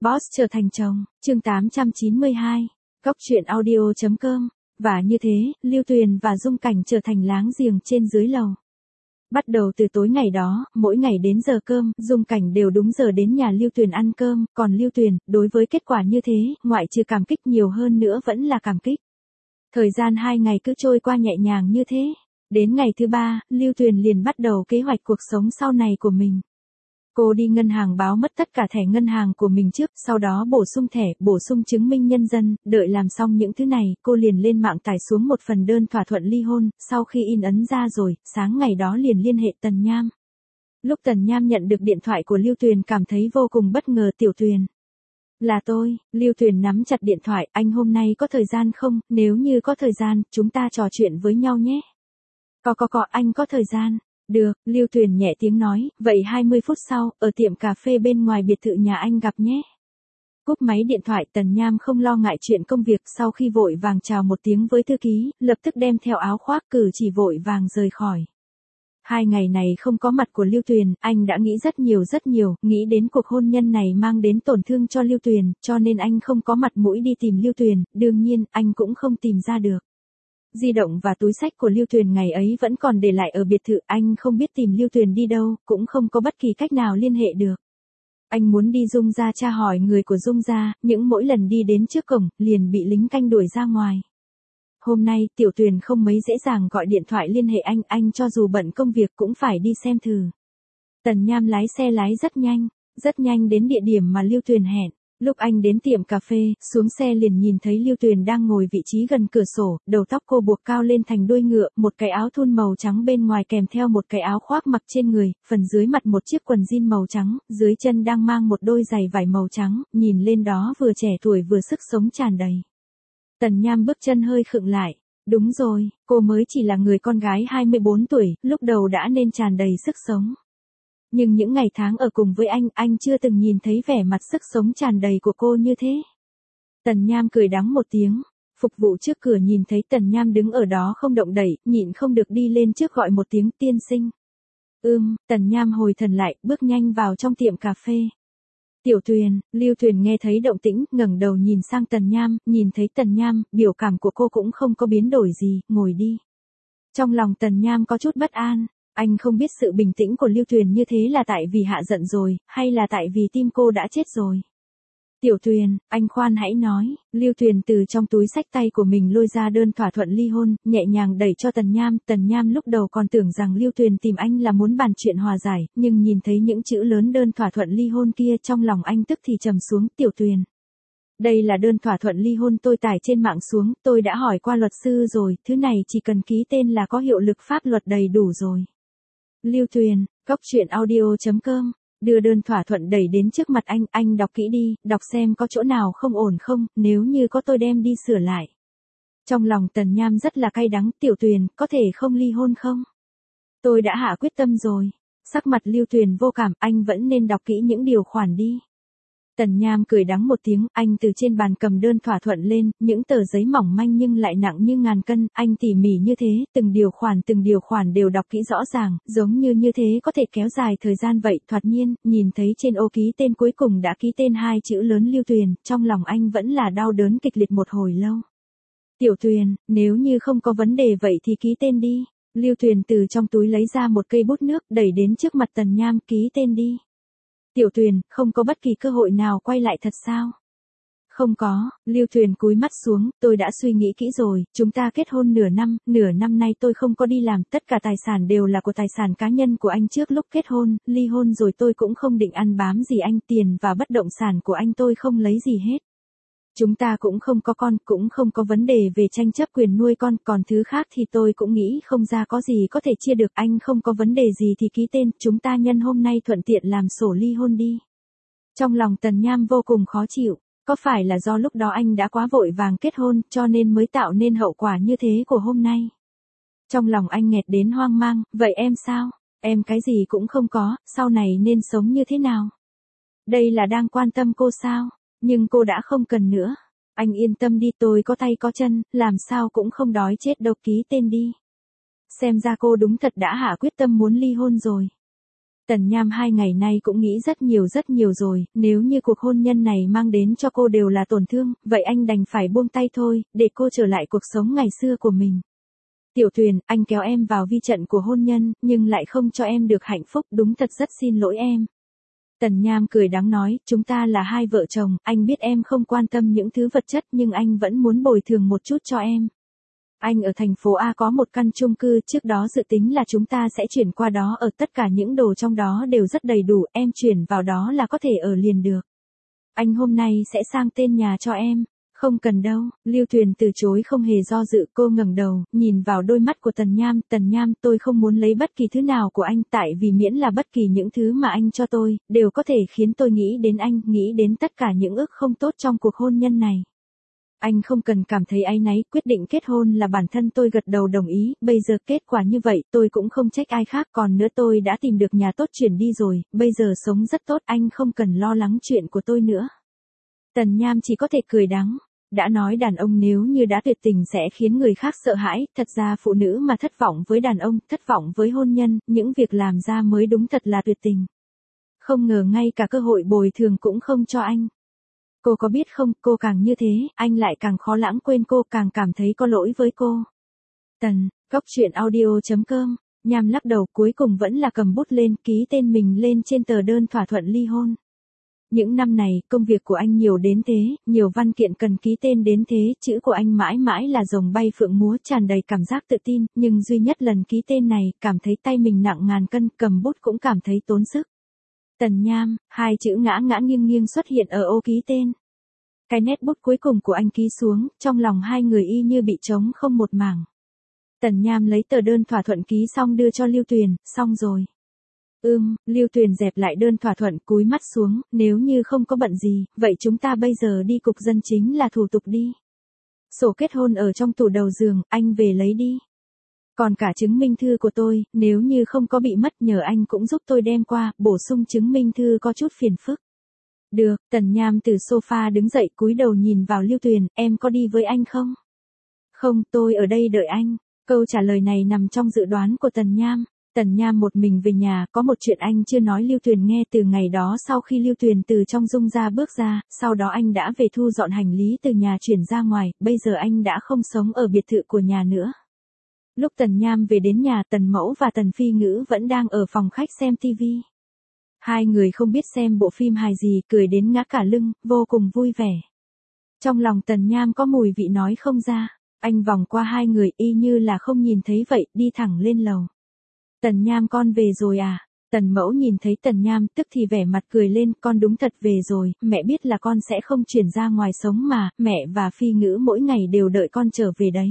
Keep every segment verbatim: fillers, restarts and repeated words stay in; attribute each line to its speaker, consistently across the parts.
Speaker 1: Boss trở thành chồng, chương tám trăm chín mươi hai, Góc truyện audio.com, và như thế, Lưu Tuyền và Dung Cảnh trở thành láng giềng trên dưới lầu. Bắt đầu từ tối ngày đó, mỗi ngày đến giờ cơm, Dung Cảnh đều đúng giờ đến nhà Lưu Tuyền ăn cơm, còn Lưu Tuyền, đối với kết quả như thế, ngoại trừ cảm kích nhiều hơn nữa vẫn là cảm kích. Thời gian hai ngày cứ trôi qua nhẹ nhàng như thế. Đến ngày thứ ba, Lưu Tuyền liền bắt đầu kế hoạch cuộc sống sau này của mình. Cô đi ngân hàng báo mất tất cả thẻ ngân hàng của mình trước, sau đó bổ sung thẻ, bổ sung chứng minh nhân dân, đợi làm xong những thứ này, cô liền lên mạng tải xuống một phần đơn thỏa thuận ly hôn, sau khi in ấn ra rồi, sáng ngày đó liền liên hệ Tần Nham. Lúc Tần Nham nhận được điện thoại của Lưu Tuyền cảm thấy vô cùng bất ngờ. Tiểu Tuyền. Là tôi, Lưu Tuyền nắm chặt điện thoại, anh hôm nay có thời gian không, nếu như có thời gian, chúng ta trò chuyện với nhau nhé. Có có có, anh có thời gian. Được, Lưu Tuyền nhẹ tiếng nói, vậy hai mươi phút sau, ở tiệm cà phê bên ngoài biệt thự nhà anh gặp nhé. Cúp máy điện thoại, Tần Nham không lo ngại chuyện công việc, sau khi vội vàng chào một tiếng với thư ký, lập tức đem theo áo khoác cử chỉ vội vàng rời khỏi. Hai ngày này không có mặt của Lưu Tuyền, anh đã nghĩ rất nhiều rất nhiều, nghĩ đến cuộc hôn nhân này mang đến tổn thương cho Lưu Tuyền, cho nên anh không có mặt mũi đi tìm Lưu Tuyền, đương nhiên, anh cũng không tìm ra được. Di động và túi xách của Lưu Tuyền ngày ấy vẫn còn để lại ở biệt thự, anh không biết tìm Lưu Tuyền đi đâu, cũng không có bất kỳ cách nào liên hệ được. Anh muốn đi Dung gia tra hỏi người của Dung gia, những mỗi lần đi đến trước cổng, liền bị lính canh đuổi ra ngoài. Hôm nay, Tiểu Tuyền không mấy dễ dàng gọi điện thoại liên hệ anh, anh cho dù bận công việc cũng phải đi xem thử. Tần Nham lái xe lái rất nhanh, rất nhanh đến địa điểm mà Lưu Tuyền hẹn. Lúc anh đến tiệm cà phê, xuống xe liền nhìn thấy Lưu Tuyền đang ngồi vị trí gần cửa sổ, đầu tóc cô buộc cao lên thành đuôi ngựa, một cái áo thun màu trắng bên ngoài kèm theo một cái áo khoác mặc trên người, phần dưới mặt một chiếc quần jean màu trắng, dưới chân đang mang một đôi giày vải màu trắng, nhìn lên đó vừa trẻ tuổi vừa sức sống tràn đầy. Tần Nham bước chân hơi khựng lại. Đúng rồi, cô mới chỉ là người con gái hai mươi bốn tuổi, lúc đầu đã nên tràn đầy sức sống. Nhưng những ngày tháng ở cùng với anh, anh chưa từng nhìn thấy vẻ mặt sức sống tràn đầy của cô như thế. Tần Nham cười đắng một tiếng. Phục vụ trước cửa nhìn thấy Tần Nham đứng ở đó không động đậy, nhịn không được đi lên trước gọi một tiếng tiên sinh. Ưm, Tần Nham hồi thần lại, bước nhanh vào trong tiệm cà phê. Tiểu Tuyền, Lưu Tuyền nghe thấy động tĩnh, ngẩng đầu nhìn sang Tần Nham, nhìn thấy Tần Nham, biểu cảm của cô cũng không có biến đổi gì, ngồi đi. Trong lòng Tần Nham có chút bất an. Anh không biết sự bình tĩnh của Lưu Tuyền như thế là tại vì hạ giận rồi, hay là tại vì tim cô đã chết rồi. Tiểu Tuyền, anh khoan hãy nói. Lưu Tuyền từ trong túi xách tay của mình lôi ra đơn thỏa thuận ly hôn, nhẹ nhàng đẩy cho Tần Nham. Tần Nham lúc đầu còn tưởng rằng Lưu Tuyền tìm anh là muốn bàn chuyện hòa giải, nhưng nhìn thấy những chữ lớn đơn thỏa thuận ly hôn kia trong lòng anh tức thì trầm xuống. Tiểu Tuyền. Đây là đơn thỏa thuận ly hôn tôi tải trên mạng xuống, tôi đã hỏi qua luật sư rồi, thứ này chỉ cần ký tên là có hiệu lực pháp luật đầy đủ rồi. Lưu Tuyền, Góc truyện audio.com, đưa đơn thỏa thuận đẩy đến trước mặt anh, anh đọc kỹ đi, đọc xem có chỗ nào không ổn không, nếu như có tôi đem đi sửa lại. Trong lòng Tần Nham rất là cay đắng. Tiểu Tuyền, có thể không ly hôn không? Tôi đã hạ quyết tâm rồi. Sắc mặt Lưu Tuyền vô cảm, anh vẫn nên đọc kỹ những điều khoản đi. Tần Nham cười đắng một tiếng, anh từ trên bàn cầm đơn thỏa thuận lên, những tờ giấy mỏng manh nhưng lại nặng như ngàn cân, anh tỉ mỉ như thế, từng điều khoản từng điều khoản đều đọc kỹ rõ ràng, giống như như thế có thể kéo dài thời gian vậy. Thoạt nhiên, nhìn thấy trên ô ký tên cuối cùng đã ký tên hai chữ lớn Lưu Tuyền, trong lòng anh vẫn là đau đớn kịch liệt một hồi lâu. Tiểu Tuyền, nếu như không có vấn đề vậy thì ký tên đi. Lưu Tuyền từ trong túi lấy ra một cây bút nước, đẩy đến trước mặt Tần Nham, ký tên đi. Tiểu Tuyền, không có bất kỳ cơ hội nào quay lại thật sao? Không có, Lưu Tuyền cúi mắt xuống, tôi đã suy nghĩ kỹ rồi, chúng ta kết hôn nửa năm, nửa năm nay tôi không có đi làm, tất cả tài sản đều là của tài sản cá nhân của anh trước lúc kết hôn, ly hôn rồi tôi cũng không định ăn bám gì anh, tiền và bất động sản của anh tôi không lấy gì hết. Chúng ta cũng không có con, cũng không có vấn đề về tranh chấp quyền nuôi con, còn thứ khác thì tôi cũng nghĩ không ra có gì có thể chia được, anh không có vấn đề gì thì ký tên, chúng ta nhân hôm nay thuận tiện làm sổ ly hôn đi. Trong lòng Tần Nham vô cùng khó chịu, có phải là do lúc đó anh đã quá vội vàng kết hôn, cho nên mới tạo nên hậu quả như thế của hôm nay. Trong lòng anh nghẹt đến hoang mang, vậy em sao? Em cái gì cũng không có, sau này nên sống như thế nào? Đây là đang quan tâm cô sao? Nhưng cô đã không cần nữa. Anh yên tâm đi, tôi có tay có chân, làm sao cũng không đói chết đâu, ký tên đi. Xem ra cô đúng thật đã hạ quyết tâm muốn ly hôn rồi. Tần Nham hai ngày nay cũng nghĩ rất nhiều rất nhiều rồi, nếu như cuộc hôn nhân này mang đến cho cô đều là tổn thương, vậy anh đành phải buông tay thôi, để cô trở lại cuộc sống ngày xưa của mình. Tiểu Tuyền, anh kéo em vào vi trận của hôn nhân, nhưng lại không cho em được hạnh phúc, đúng thật rất xin lỗi em. Tần Nham cười đắng nói, chúng ta là hai vợ chồng, anh biết em không quan tâm những thứ vật chất nhưng anh vẫn muốn bồi thường một chút cho em. Anh ở thành phố A có một căn chung cư, trước đó dự tính là chúng ta sẽ chuyển qua đó ở, tất cả những đồ trong đó đều rất đầy đủ, em chuyển vào đó là có thể ở liền được. Anh hôm nay sẽ sang tên nhà cho em. Không cần đâu, Lưu Tuyền từ chối không hề do dự, cô ngẩng đầu, nhìn vào đôi mắt của Tần Nham, Tần Nham tôi không muốn lấy bất kỳ thứ nào của anh, tại vì miễn là bất kỳ những thứ mà anh cho tôi, đều có thể khiến tôi nghĩ đến anh, nghĩ đến tất cả những ước không tốt trong cuộc hôn nhân này. Anh không cần cảm thấy áy náy, quyết định kết hôn là bản thân tôi gật đầu đồng ý, bây giờ kết quả như vậy, tôi cũng không trách ai khác, còn nữa tôi đã tìm được nhà tốt chuyển đi rồi, bây giờ sống rất tốt, anh không cần lo lắng chuyện của tôi nữa. Tần Nham chỉ có thể cười đắng. Đã nói đàn ông nếu như đã tuyệt tình sẽ khiến người khác sợ hãi, thật ra phụ nữ mà thất vọng với đàn ông, thất vọng với hôn nhân, những việc làm ra mới đúng thật là tuyệt tình. Không ngờ ngay cả cơ hội bồi thường cũng không cho anh. Cô có biết không, cô càng như thế, anh lại càng khó lãng quên cô, càng cảm thấy có lỗi với cô. Tần, góc truyện audio chấm com, Nham lắc đầu cuối cùng vẫn là cầm bút lên, ký tên mình lên trên tờ đơn thỏa thuận ly hôn. Những năm này, công việc của anh nhiều đến thế, nhiều văn kiện cần ký tên đến thế, chữ của anh mãi mãi là rồng bay phượng múa, tràn đầy cảm giác tự tin, nhưng duy nhất lần ký tên này, cảm thấy tay mình nặng ngàn cân, cầm bút cũng cảm thấy tốn sức. Tần Nham, hai chữ ngã ngã nghiêng nghiêng xuất hiện ở ô ký tên. Cái nét bút cuối cùng của anh ký xuống, trong lòng hai người y như bị trống không một mảng. Tần Nham lấy tờ đơn thỏa thuận ký xong đưa cho Lưu Tuyền, xong rồi. Ừm, Lưu Tuyền dẹp lại đơn thỏa thuận, cúi mắt xuống, nếu như không có bận gì, vậy chúng ta bây giờ đi cục dân chính là thủ tục đi. Sổ kết hôn ở trong tủ đầu giường, anh về lấy đi. Còn cả chứng minh thư của tôi, nếu như không có bị mất nhờ anh cũng giúp tôi đem qua, bổ sung chứng minh thư có chút phiền phức. Được, Tần Nham từ sofa đứng dậy cúi đầu nhìn vào Lưu Tuyền, em có đi với anh không? Không, tôi ở đây đợi anh. Câu trả lời này nằm trong dự đoán của Tần Nham. Tần Nham một mình về nhà, có một chuyện anh chưa nói Lưu Tuyền nghe từ ngày đó sau khi Lưu Tuyền từ trong dung ra bước ra, sau đó anh đã về thu dọn hành lý từ nhà chuyển ra ngoài, bây giờ anh đã không sống ở biệt thự của nhà nữa. Lúc Tần Nham về đến nhà, Tần Mẫu và Tần Phi Ngữ vẫn đang ở phòng khách xem tivi. Hai người không biết xem bộ phim hài gì, cười đến ngã cả lưng, vô cùng vui vẻ. Trong lòng Tần Nham có mùi vị nói không ra, anh vòng qua hai người y như là không nhìn thấy vậy, đi thẳng lên lầu. Tần Nham con về rồi à? Tần Mẫu nhìn thấy Tần Nham tức thì vẻ mặt cười lên, con đúng thật về rồi, mẹ biết là con sẽ không chuyển ra ngoài sống mà, mẹ và Phi Ngữ mỗi ngày đều đợi con trở về đấy.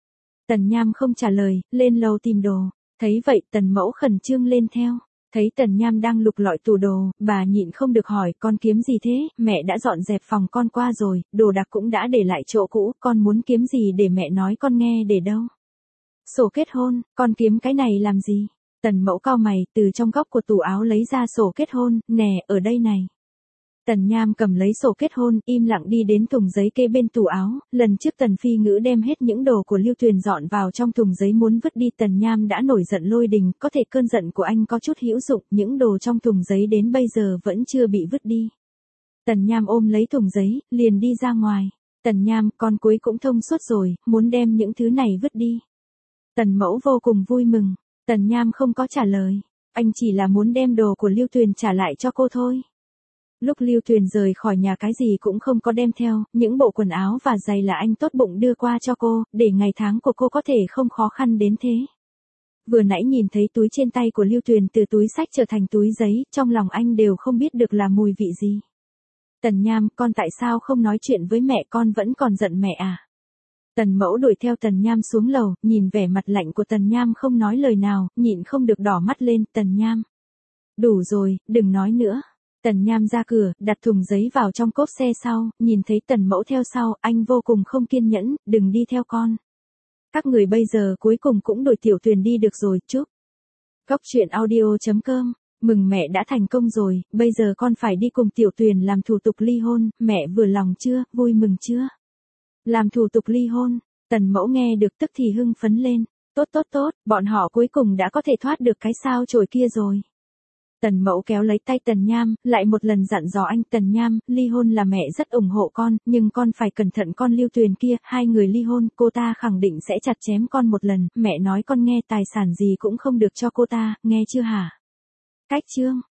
Speaker 1: Tần Nham không trả lời, lên lầu tìm đồ, thấy vậy Tần Mẫu khẩn trương lên theo. Thấy Tần Nham đang lục lọi tủ đồ, bà nhịn không được hỏi, con kiếm gì thế, mẹ đã dọn dẹp phòng con qua rồi, đồ đạc cũng đã để lại chỗ cũ, con muốn kiếm gì để mẹ nói con nghe để đâu. Sổ kết hôn, con kiếm cái này làm gì? Tần Mẫu cau mày, từ trong góc của tủ áo lấy ra sổ kết hôn, nè, ở đây này. Tần Nham cầm lấy sổ kết hôn, im lặng đi đến thùng giấy kê bên tủ áo, lần trước Tần Phi Ngữ đem hết những đồ của Lưu Tuyền dọn vào trong thùng giấy muốn vứt đi, Tần Nham đã nổi giận lôi đình, có thể cơn giận của anh có chút hữu dụng, những đồ trong thùng giấy đến bây giờ vẫn chưa bị vứt đi. Tần Nham ôm lấy thùng giấy, liền đi ra ngoài. Tần Nham, con cuối cũng thông suốt rồi, muốn đem những thứ này vứt đi. Tần Mẫu vô cùng vui mừng. Tần Nham không có trả lời, anh chỉ là muốn đem đồ của Lưu Tuyền trả lại cho cô thôi. Lúc Lưu Tuyền rời khỏi nhà cái gì cũng không có đem theo, những bộ quần áo và giày là anh tốt bụng đưa qua cho cô, để ngày tháng của cô có thể không khó khăn đến thế. Vừa nãy nhìn thấy túi trên tay của Lưu Tuyền từ túi xách trở thành túi giấy, trong lòng anh đều không biết được là mùi vị gì. Tần Nham, con tại sao không nói chuyện với mẹ, con vẫn còn giận mẹ à? Tần Mẫu đuổi theo Tần Nham xuống lầu, nhìn vẻ mặt lạnh của Tần Nham không nói lời nào, nhịn không được đỏ mắt lên, Tần Nham. Đủ rồi, đừng nói nữa. Tần Nham ra cửa, đặt thùng giấy vào trong cốp xe sau, nhìn thấy Tần Mẫu theo sau, anh vô cùng không kiên nhẫn, đừng đi theo con. Các người bây giờ cuối cùng cũng đổi Tiểu Tuyền đi được rồi, chúc. Góc truyện audio chấm com, mừng mẹ đã thành công rồi, bây giờ con phải đi cùng Tiểu Tuyền làm thủ tục ly hôn, mẹ vừa lòng chưa, vui mừng chưa? Làm thủ tục ly hôn, Tần Mẫu nghe được tức thì hưng phấn lên, tốt tốt tốt, bọn họ cuối cùng đã có thể thoát được cái sao chổi kia rồi. Tần Mẫu kéo lấy tay Tần Nham, lại một lần dặn dò anh Tần Nham, ly hôn là mẹ rất ủng hộ con, nhưng con phải cẩn thận con Lưu Tuyền kia, hai người ly hôn, cô ta khẳng định sẽ chặt chém con một lần, mẹ nói con nghe tài sản gì cũng không được cho cô ta, nghe chưa hả? Cách chương